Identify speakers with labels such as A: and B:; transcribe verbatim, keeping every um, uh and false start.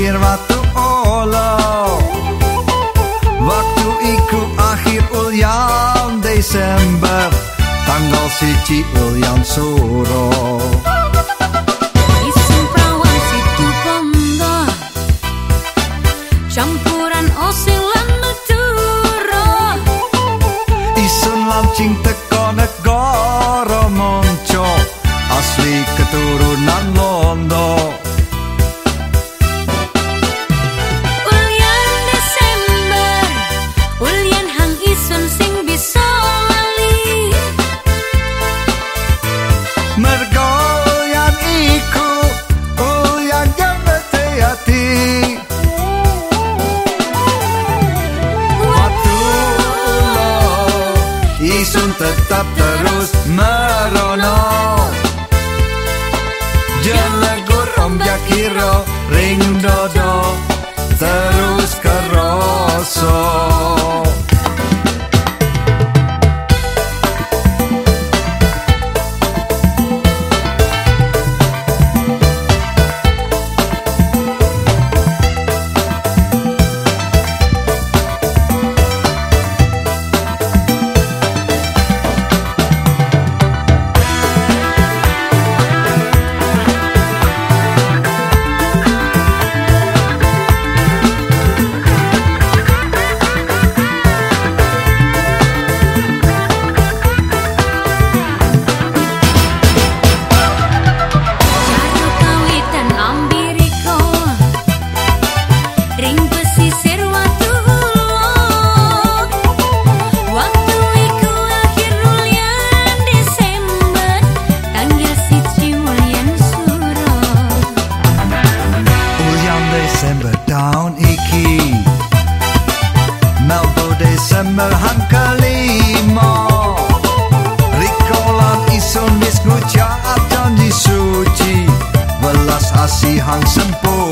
A: akhir waktu olo. Waktu iku akhir ulyan Desember, tanggal siji ulyan suro.
B: Isun prawan situ pondo, campuran osing lan nuturo.
A: Isun lancing teko negara monco, asli keturunan Londo.
B: Ulyan Desember, ulyan hang isun sing bisa lali.
A: Mergo ulyan iku ulyan yang hati-hati. Waktu ulo isun tetap terus merono. Jelegur om jakiro ring dodo terus keroso. Desember tahun iki Melbo Desember hang kelima. Rikolan isun wis ngucap janji suci, welas asih hang sempurna.